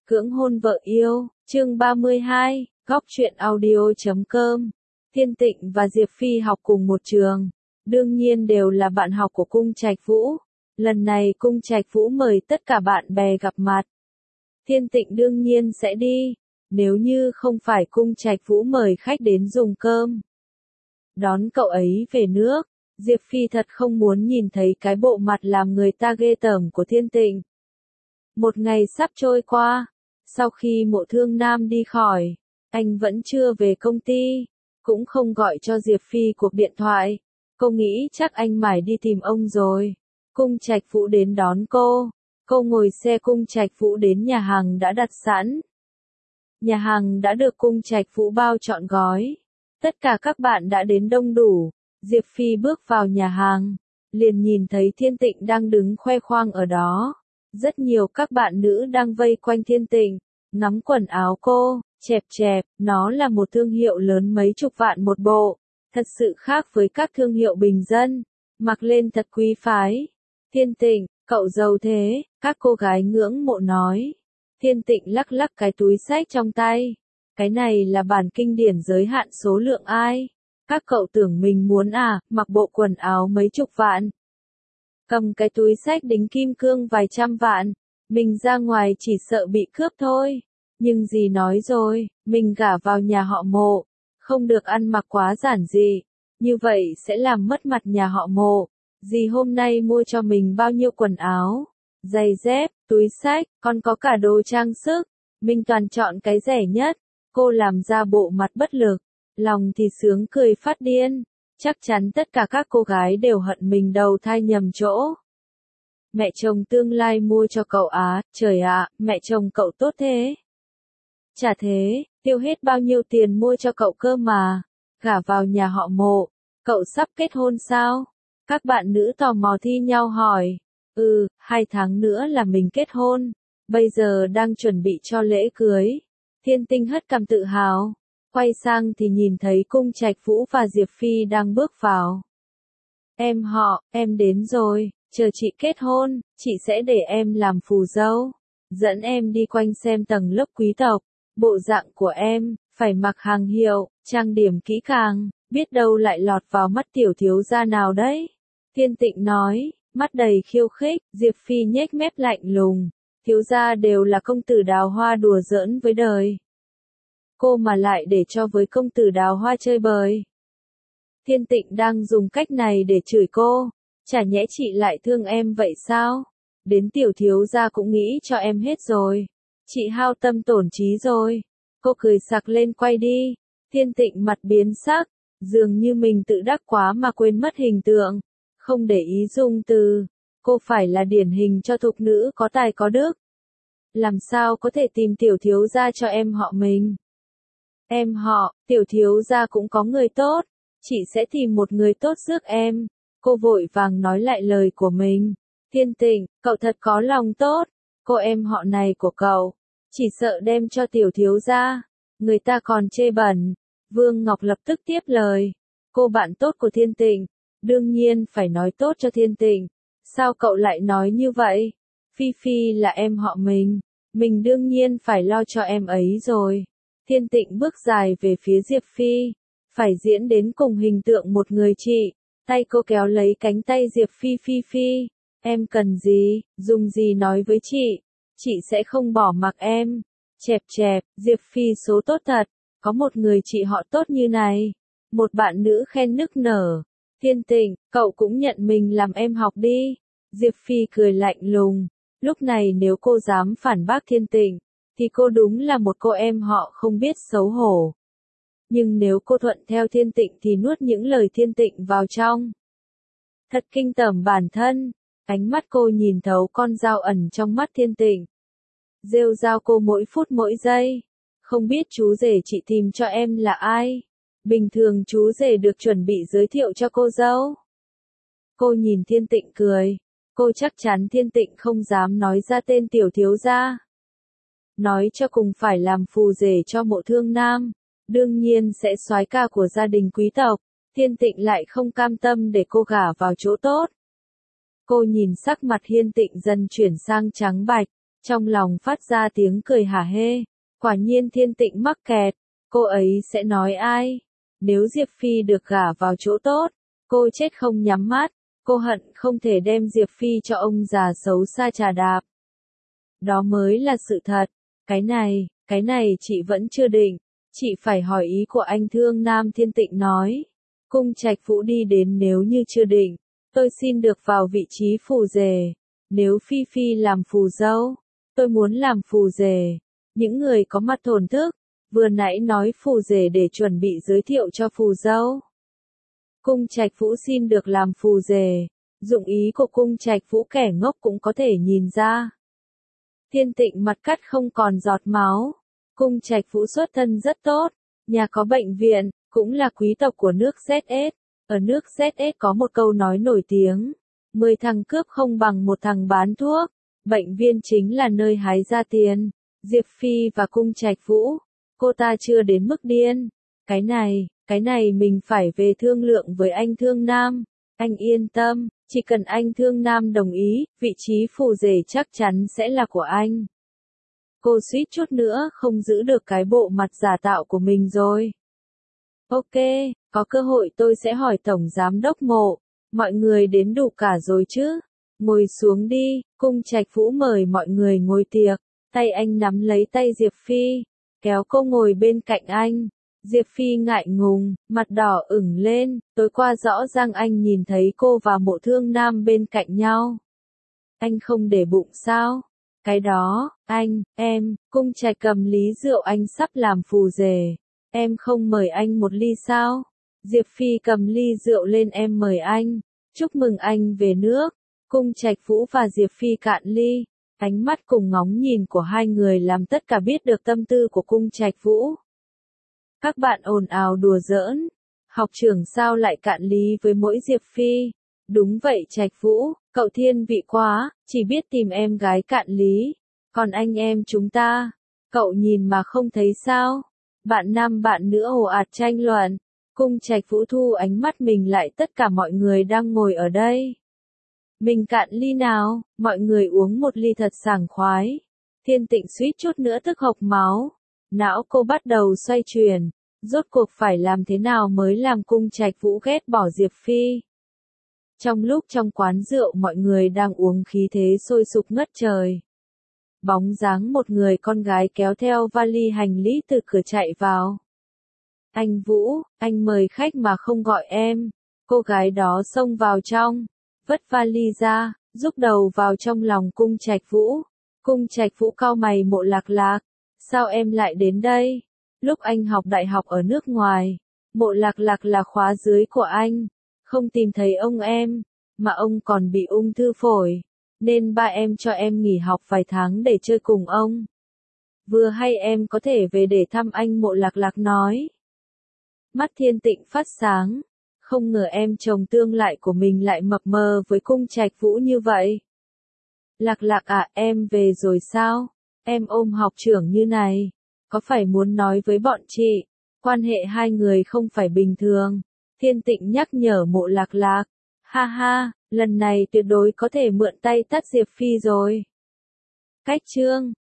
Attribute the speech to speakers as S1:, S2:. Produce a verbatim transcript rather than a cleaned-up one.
S1: Cưỡng hôn vợ yêu, chương ba mươi hai, góc truyện audio.com. Thiên Tịnh và Diệp Phi học cùng một trường, đương nhiên đều là bạn học của Cung Trạch Vũ. Lần này Cung Trạch Vũ mời tất cả bạn bè gặp mặt. Thiên Tịnh đương nhiên sẽ đi, nếu như không phải Cung Trạch Vũ mời khách đến dùng cơm. Đón cậu ấy về nước, Diệp Phi thật không muốn nhìn thấy cái bộ mặt làm người ta ghê tởm của Thiên Tịnh. Một ngày sắp trôi qua, sau khi Mộ Thương Nam đi khỏi, anh vẫn chưa về công ty, cũng không gọi cho Diệp Phi cuộc điện thoại. Cô nghĩ chắc anh mải đi tìm ông rồi. Cung Trạch Vũ đến đón cô, cô ngồi xe Cung Trạch Vũ đến nhà hàng đã đặt sẵn. Nhà hàng đã được Cung Trạch Vũ bao trọn gói. Tất cả các bạn đã đến đông đủ. Diệp Phi bước vào nhà hàng, liền nhìn thấy Thiên Tịnh đang đứng khoe khoang ở đó. Rất nhiều các bạn nữ đang vây quanh Thiên Tịnh, ngắm quần áo cô, chẹp chẹp, nó là một thương hiệu lớn mấy chục vạn một bộ, thật sự khác với các thương hiệu bình dân, mặc lên thật quý phái. Thiên Tịnh, cậu giàu thế, các cô gái ngưỡng mộ nói. Thiên Tịnh lắc lắc cái túi xách trong tay, cái này là bản kinh điển giới hạn số lượng ai? Các cậu tưởng mình muốn à, mặc bộ quần áo mấy chục vạn. Cầm cái túi xách đính kim cương vài trăm vạn, mình ra ngoài chỉ sợ bị cướp thôi. Nhưng dì nói rồi, mình gả vào nhà họ Mộ, không được ăn mặc quá giản dị, như vậy sẽ làm mất mặt nhà họ Mộ. Dì hôm nay mua cho mình bao nhiêu quần áo, giày dép, túi xách, còn có cả đồ trang sức, mình toàn chọn cái rẻ nhất. Cô làm ra bộ mặt bất lực, lòng thì sướng cười phát điên. Chắc chắn tất cả các cô gái đều hận mình đầu thai nhầm chỗ. Mẹ chồng tương lai mua cho cậu á, trời ạ, mẹ chồng cậu tốt thế. Chả thế, tiêu hết bao nhiêu tiền mua cho cậu cơ mà. Gả vào nhà họ Mộ, cậu sắp kết hôn sao? Các bạn nữ tò mò thi nhau hỏi. Ừ, hai tháng nữa là mình kết hôn. Bây giờ đang chuẩn bị cho lễ cưới. Thiên Tinh hất cằm tự hào. Quay sang thì nhìn thấy Cung Trạch Vũ và Diệp Phi đang bước vào. Em họ, em đến rồi, chờ chị kết hôn, chị sẽ để em làm phù dâu. Dẫn em đi quanh xem tầng lớp quý tộc. Bộ dạng của em, phải mặc hàng hiệu, trang điểm kỹ càng, biết đâu lại lọt vào mắt tiểu thiếu gia nào đấy. Thiên Tịnh nói, mắt đầy khiêu khích. Diệp Phi nhếch mép lạnh lùng. Thiếu gia đều là công tử đào hoa đùa giỡn với đời. Cô mà lại để cho với công tử đào hoa chơi bời. Thiên Tịnh đang dùng cách này để chửi cô. Chả nhẽ chị lại thương em vậy sao? Đến tiểu thiếu gia cũng nghĩ cho em hết rồi. Chị hao tâm tổn trí rồi. Cô cười sặc lên quay đi. Thiên Tịnh mặt biến sắc. Dường như mình tự đắc quá mà quên mất hình tượng. Không để ý dùng từ. Cô phải là điển hình cho thục nữ có tài có đức. Làm sao có thể tìm tiểu thiếu gia cho em họ mình? Em họ, tiểu thiếu gia cũng có người tốt. Chị sẽ tìm một người tốt rước em. Cô vội vàng nói lại lời của mình. Thiên Tịnh, cậu thật có lòng tốt. Cô em họ này của cậu, chỉ sợ đem cho tiểu thiếu gia, người ta còn chê bẩn. Vương Ngọc lập tức tiếp lời. Cô bạn tốt của Thiên Tịnh, đương nhiên phải nói tốt cho Thiên Tịnh. Sao cậu lại nói như vậy? Phi Phi là em họ mình, mình đương nhiên phải lo cho em ấy rồi. Thiên Tịnh bước dài về phía Diệp Phi, phải diễn đến cùng hình tượng một người chị. Tay cô kéo lấy cánh tay Diệp Phi. Phi Phi, em cần gì, dùng gì nói với chị, chị sẽ không bỏ mặc em. Chẹp chẹp, Diệp Phi số tốt thật, có một người chị họ tốt như này. Một bạn nữ khen nức nở. Thiên Tịnh, cậu cũng nhận mình làm em học đi. Diệp Phi cười lạnh lùng. Lúc này nếu cô dám phản bác Thiên Tịnh, thì cô đúng là một cô em họ không biết xấu hổ. Nhưng nếu cô thuận theo Thiên Tịnh thì nuốt những lời Thiên Tịnh vào trong. Thật kinh tởm bản thân. Ánh mắt cô nhìn thấu con dao ẩn trong mắt Thiên Tịnh. Rêu rao cô mỗi phút mỗi giây. Không biết chú rể chị tìm cho em là ai? Bình thường chú rể được chuẩn bị giới thiệu cho cô dâu. Cô nhìn Thiên Tịnh cười. Cô chắc chắn Thiên Tịnh không dám nói ra tên tiểu thiếu gia. Nói cho cùng phải làm phù rể cho Mộ Thương Nam. Đương nhiên sẽ soái ca của gia đình quý tộc. Thiên Tịnh lại không cam tâm để cô gả vào chỗ tốt. Cô nhìn sắc mặt Thiên Tịnh dần chuyển sang trắng bạch. Trong lòng phát ra tiếng cười hả hê, quả nhiên Thiên Tịnh mắc kẹt, cô ấy sẽ nói ai? Nếu Diệp Phi được gả vào chỗ tốt, cô chết không nhắm mắt, cô hận không thể đem Diệp Phi cho ông già xấu xa trà đạp. Đó mới là sự thật, cái này, cái này chị vẫn chưa định, chị phải hỏi ý của anh Thương Nam. Thiên Tịnh nói. Cung Trạch Vũ đi đến, nếu như chưa định, tôi xin được vào vị trí phù rể. Nếu Phi Phi làm phù dâu, tôi muốn làm phù rể. Những người có mặt thổn thức, vừa nãy nói phù rể để chuẩn bị giới thiệu cho phù dâu. Cung Trạch Vũ xin được làm phù rể, dụng ý của Cung Trạch Vũ kẻ ngốc cũng có thể nhìn ra. Thiên Tịnh mặt cắt không còn giọt máu. Cung Trạch Vũ xuất thân rất tốt, nhà có bệnh viện, cũng là quý tộc của nước Z S. Ở nước Z S có một câu nói nổi tiếng, mười thằng cướp không bằng một thằng bán thuốc, bệnh viện chính là nơi hái ra tiền. Diệp Phi và Cung Trạch Vũ, cô ta chưa đến mức điên. Cái này, cái này mình phải về thương lượng với anh Thương Nam. Anh yên tâm, chỉ cần anh Thương Nam đồng ý, vị trí phù rể chắc chắn sẽ là của anh. Cô suýt chút nữa không giữ được cái bộ mặt giả tạo của mình rồi. Ok, có cơ hội tôi sẽ hỏi Tổng Giám Đốc Mộ, mọi người đến đủ cả rồi chứ? Ngồi xuống đi, Cung Trạch Vũ mời mọi người ngồi tiệc, tay anh nắm lấy tay Diệp Phi, kéo cô ngồi bên cạnh anh. Diệp Phi ngại ngùng, mặt đỏ ửng lên, tối qua rõ ràng anh nhìn thấy cô và Mộ Thương Nam bên cạnh nhau. Anh không để bụng sao? Cái đó, anh, em, Cung Trạch cầm ly rượu anh sắp làm phù rể. Em không mời anh một ly sao? Diệp Phi cầm ly rượu lên, em mời anh. Chúc mừng anh về nước. Cung Trạch Vũ và Diệp Phi cạn ly. Ánh mắt cùng ngóng nhìn của hai người làm tất cả biết được tâm tư của Cung Trạch Vũ. Các bạn ồn ào đùa giỡn. Học trưởng sao lại cạn ly với mỗi Diệp Phi? Đúng vậy Trạch Vũ, cậu thiên vị quá, chỉ biết tìm em gái cạn lý. Còn anh em chúng ta, cậu nhìn mà không thấy sao? Bạn nam bạn nữ ồ ạt tranh luận. Cung Trạch Vũ thu ánh mắt mình lại tất cả mọi người đang ngồi ở đây. Mình cạn ly nào, mọi người uống một ly thật sảng khoái. Thiên Tịnh suýt chút nữa tức hộc máu. Não cô bắt đầu xoay chuyển, rốt cuộc phải làm thế nào mới làm Cung Trạch Vũ ghét bỏ Diệp Phi. Trong lúc trong quán rượu mọi người đang uống khí thế sôi sục ngất trời. Bóng dáng một người con gái kéo theo vali hành lý từ cửa chạy vào. Anh Vũ, anh mời khách mà không gọi em. Cô gái đó xông vào trong, vất vali ra, rúc đầu vào trong lòng Cung Trạch Vũ. Cung Trạch Vũ cau mày, Mộ Lạc Lạc, sao em lại đến đây? Lúc anh học đại học ở nước ngoài, Mộ Lạc Lạc là khóa dưới của anh. Không tìm thấy ông em, mà ông còn bị ung thư phổi, nên ba em cho em nghỉ học vài tháng để chơi cùng ông. Vừa hay em có thể về để thăm anh. Mộ Lạc Lạc nói. Mắt Thiên Tịnh phát sáng, không ngờ em chồng tương lai của mình lại mập mờ với Cung Trạch Vũ như vậy. Lạc Lạc à, em về rồi sao? Em ôm học trưởng như này, có phải muốn nói với bọn chị, quan hệ hai người không phải bình thường. Thiên Tịnh nhắc nhở Mộ Lạc Lạc. Ha ha, lần này tuyệt đối có thể mượn tay tắt Diệp Phi rồi. Cách chương